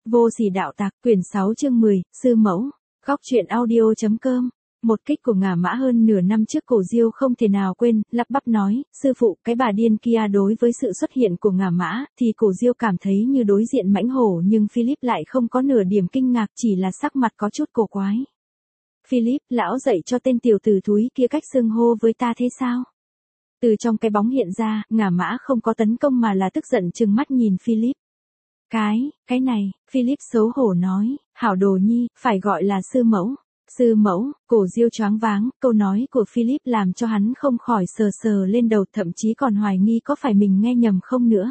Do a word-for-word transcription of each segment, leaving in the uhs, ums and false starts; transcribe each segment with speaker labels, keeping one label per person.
Speaker 1: Vô sỉ đạo tặc, quyển sáu chương mười, sư mẫu. Góc truyện audio.com. Một kích của Ngả Mã hơn nửa năm trước Cổ Diêu không thể nào quên, lắp bắp nói, sư phụ, cái bà điên kia. Đối với sự xuất hiện của Ngả Mã, thì Cổ Diêu cảm thấy như đối diện mãnh hổ, nhưng Philip lại không có nửa điểm kinh ngạc, chỉ là sắc mặt có chút cổ quái. Philip, lão dạy cho tên tiểu tử thúi kia cách xưng hô với ta thế sao? Từ trong cái bóng hiện ra, Ngả Mã không có tấn công mà là tức giận trừng mắt nhìn Philip. Cái, cái này, Philip xấu hổ nói, hảo đồ nhi, phải gọi là sư mẫu. Sư mẫu, Cổ Diêu choáng váng, câu nói của Philip làm cho hắn không khỏi sờ sờ lên đầu, thậm chí còn hoài nghi có phải mình nghe nhầm không nữa.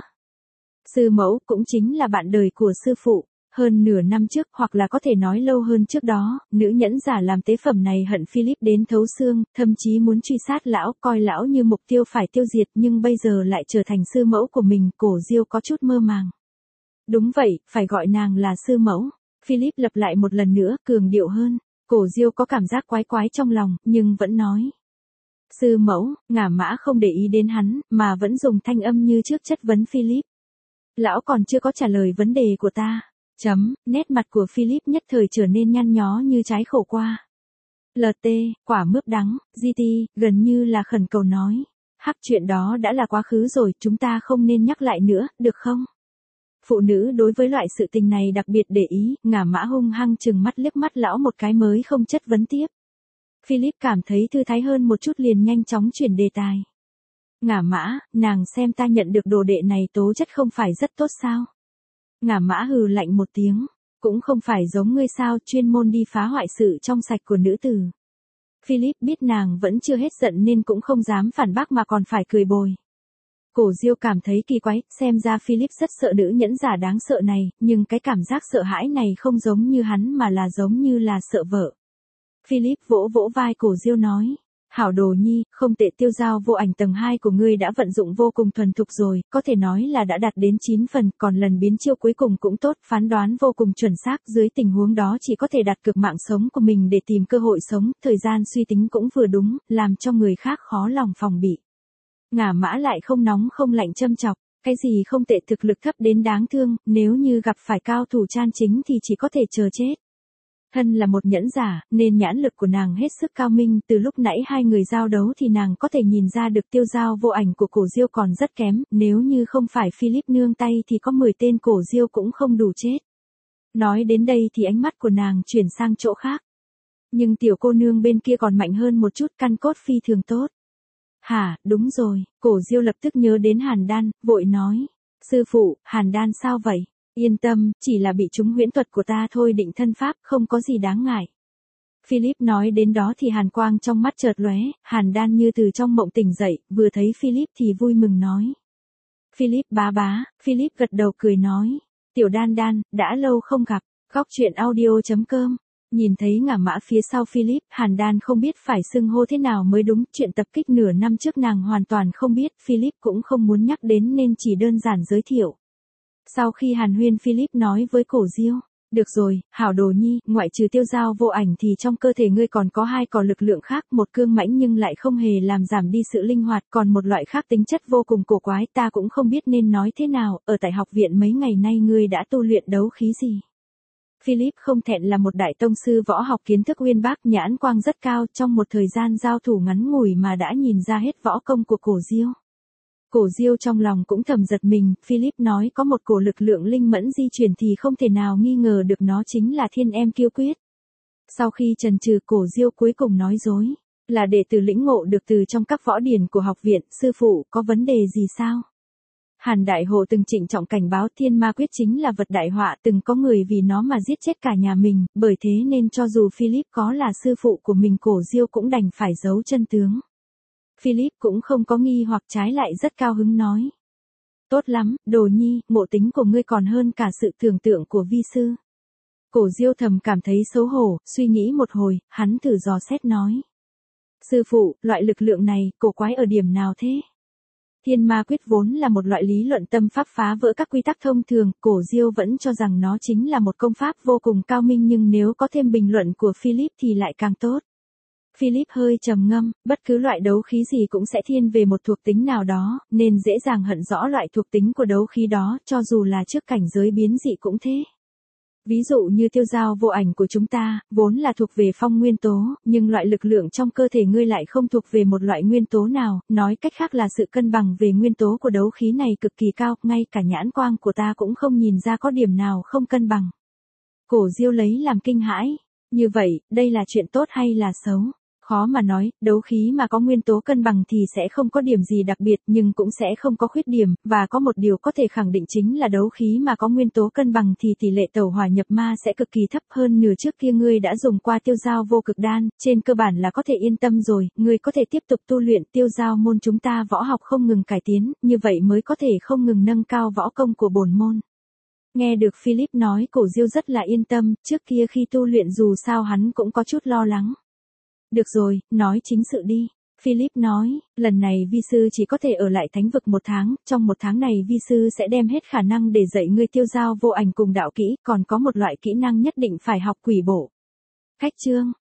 Speaker 1: Sư mẫu cũng chính là bạn đời của sư phụ. Hơn nửa năm trước, hoặc là có thể nói lâu hơn trước đó, nữ nhẫn giả làm tế phẩm này hận Philip đến thấu xương, thậm chí muốn truy sát lão, coi lão như mục tiêu phải tiêu diệt, nhưng bây giờ lại trở thành sư mẫu của mình. Cổ Diêu có chút mơ màng. Đúng vậy, phải gọi nàng là sư mẫu. Philip lặp lại một lần nữa, cường điệu hơn. Cổ Diêu có cảm giác quái quái trong lòng, nhưng vẫn nói. Sư mẫu. Ngả Mã không để ý đến hắn, mà vẫn dùng thanh âm như trước chất vấn Philip. Lão còn chưa có trả lời vấn đề của ta. Chấm, nét mặt của Philip nhất thời trở nên nhăn nhó như trái khổ qua. lờ tê, quả mướp đắng, giê tê, gần như là khẩn cầu nói. Hắc, chuyện đó đã là quá khứ rồi, chúng ta không nên nhắc lại nữa, được không? Phụ nữ đối với loại sự tình này đặc biệt để ý, Ngả Mã hung hăng chừng mắt liếc mắt lão một cái mới không chất vấn tiếp. Philip cảm thấy thư thái hơn một chút liền nhanh chóng chuyển đề tài. Ngả Mã, nàng xem ta nhận được đồ đệ này tố chất không phải rất tốt sao? Ngả Mã hừ lạnh một tiếng, cũng không phải giống ngươi sao, chuyên môn đi phá hoại sự trong sạch của nữ tử. Philip biết nàng vẫn chưa hết giận nên cũng không dám phản bác mà còn phải cười bồi. Cổ Diêu cảm thấy kỳ quái, xem ra Philip rất sợ nữ nhẫn giả đáng sợ này, nhưng cái cảm giác sợ hãi này không giống như hắn mà là giống như là sợ vợ. Philip vỗ vỗ vai Cổ Diêu nói, hảo đồ nhi, không tệ, tiêu giao vô ảnh tầng hai của ngươi đã vận dụng vô cùng thuần thục rồi, có thể nói là đã đạt đến chín phần, còn lần biến chiêu cuối cùng cũng tốt, phán đoán vô cùng chuẩn xác, dưới tình huống đó chỉ có thể đặt cược mạng sống của mình để tìm cơ hội sống, thời gian suy tính cũng vừa đúng, làm cho người khác khó lòng phòng bị. Ngả Mã lại không nóng không lạnh châm chọc, cái gì không tệ, thực lực thấp đến đáng thương, nếu như gặp phải cao thủ chan chính thì chỉ có thể chờ chết. Thân là một nhẫn giả, nên nhãn lực của nàng hết sức cao minh, từ lúc nãy hai người giao đấu thì nàng có thể nhìn ra được tiêu giao vô ảnh của Cổ Diêu còn rất kém, nếu như không phải Philip nương tay thì có mười tên Cổ Diêu cũng không đủ chết. Nói đến đây thì ánh mắt của nàng chuyển sang chỗ khác. Nhưng tiểu cô nương bên kia còn mạnh hơn một chút, căn cốt phi thường tốt. Hả, đúng rồi, Cổ Diêu lập tức nhớ đến Hàn Đan, vội nói. Sư phụ, Hàn Đan sao vậy? Yên tâm, chỉ là bị trúng huyễn thuật của ta thôi, định thân pháp, không có gì đáng ngại. Philip nói đến đó thì hàn quang trong mắt chợt lóe, Hàn Đan như từ trong mộng tỉnh dậy, vừa thấy Philip thì vui mừng nói. Philip bá bá, Philip gật đầu cười nói. Tiểu Đan Đan, đã lâu không gặp, góc truyện audio.com. Nhìn thấy Ngả Mã phía sau Philip, Hàn Đan không biết phải xưng hô thế nào mới đúng, chuyện tập kích nửa năm trước nàng hoàn toàn không biết, Philip cũng không muốn nhắc đến nên chỉ đơn giản giới thiệu. Sau khi hàn huyên, Philip nói với Cổ Diêu, được rồi, hảo đồ nhi, ngoại trừ tiêu giao vô ảnh thì trong cơ thể ngươi còn có hai cò lực lượng khác, một cương mãnh nhưng lại không hề làm giảm đi sự linh hoạt, còn một loại khác tính chất vô cùng cổ quái, ta cũng không biết nên nói thế nào, ở tại học viện mấy ngày nay ngươi đã tu luyện đấu khí gì? Philip không thẹn là một đại tông sư võ học, kiến thức uyên bác, nhãn quang rất cao, trong một thời gian giao thủ ngắn ngủi mà đã nhìn ra hết võ công của Cổ Diêu. Cổ Diêu trong lòng cũng thầm giật mình, Philip nói có một cổ lực lượng linh mẫn di chuyển thì không thể nào nghi ngờ được nó chính là Thiên Em Kiêu Quyết. Sau khi chần chừ, Cổ Diêu cuối cùng nói dối, là đệ tử lĩnh ngộ được từ trong các võ điển của học viện, sư phụ, có vấn đề gì sao? Hàn Đại Hộ từng trịnh trọng cảnh báo Thiên Ma Quyết chính là vật đại họa, từng có người vì nó mà giết chết cả nhà mình, bởi thế nên cho dù Philip có là sư phụ của mình, Cổ Diêu cũng đành phải giấu chân tướng. Philip cũng không có nghi hoặc, trái lại rất cao hứng nói. Tốt lắm, đồ nhi, ngộ tính của ngươi còn hơn cả sự tưởng tượng của vi sư. Cổ Diêu thầm cảm thấy xấu hổ, suy nghĩ một hồi, hắn thử dò xét nói. Sư phụ, loại lực lượng này, cổ quái ở điểm nào thế? Thiên Ma Quyết vốn là một loại lý luận tâm pháp phá vỡ các quy tắc thông thường, Cổ Diêu vẫn cho rằng nó chính là một công pháp vô cùng cao minh, nhưng nếu có thêm bình luận của Philip thì lại càng tốt. Philip hơi trầm ngâm, bất cứ loại đấu khí gì cũng sẽ thiên về một thuộc tính nào đó, nên dễ dàng hận rõ loại thuộc tính của đấu khí đó, cho dù là trước cảnh giới biến dị cũng thế. Ví dụ như tiêu dao vô ảnh của chúng ta, vốn là thuộc về phong nguyên tố, nhưng loại lực lượng trong cơ thể ngươi lại không thuộc về một loại nguyên tố nào, nói cách khác là sự cân bằng về nguyên tố của đấu khí này cực kỳ cao, ngay cả nhãn quang của ta cũng không nhìn ra có điểm nào không cân bằng. Cổ Diêu lấy làm kinh hãi, như vậy, đây là chuyện tốt hay là xấu? Khó mà nói, đấu khí mà có nguyên tố cân bằng thì sẽ không có điểm gì đặc biệt nhưng cũng sẽ không có khuyết điểm, và có một điều có thể khẳng định chính là đấu khí mà có nguyên tố cân bằng thì tỷ lệ tẩu hỏa nhập ma sẽ cực kỳ thấp hơn. Nửa trước kia ngươi đã dùng qua tiêu dao vô cực đan, trên cơ bản là có thể yên tâm rồi, ngươi có thể tiếp tục tu luyện. Tiêu dao môn chúng ta võ học không ngừng cải tiến, như vậy mới có thể không ngừng nâng cao võ công của bổn môn. Nghe được Philip nói, Cổ Diêu rất là yên tâm, trước kia khi tu luyện dù sao hắn cũng có chút lo lắng. Được rồi, nói chính sự đi. Philip nói, lần này vi sư chỉ có thể ở lại thánh vực một tháng, trong một tháng này vi sư sẽ đem hết khả năng để dạy ngươi tiêu dao vô ảnh cùng đạo kỹ, còn có một loại kỹ năng nhất định phải học, quỷ bộ. Khách chương.